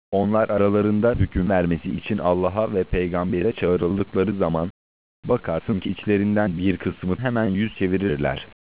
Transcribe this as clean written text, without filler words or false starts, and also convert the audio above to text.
Onlar aralarında hüküm vermesi için Allah'a ve peygambere çağrıldıkları zaman, bakarsın ki içlerinden bir kısmı hemen yüz çevirirler.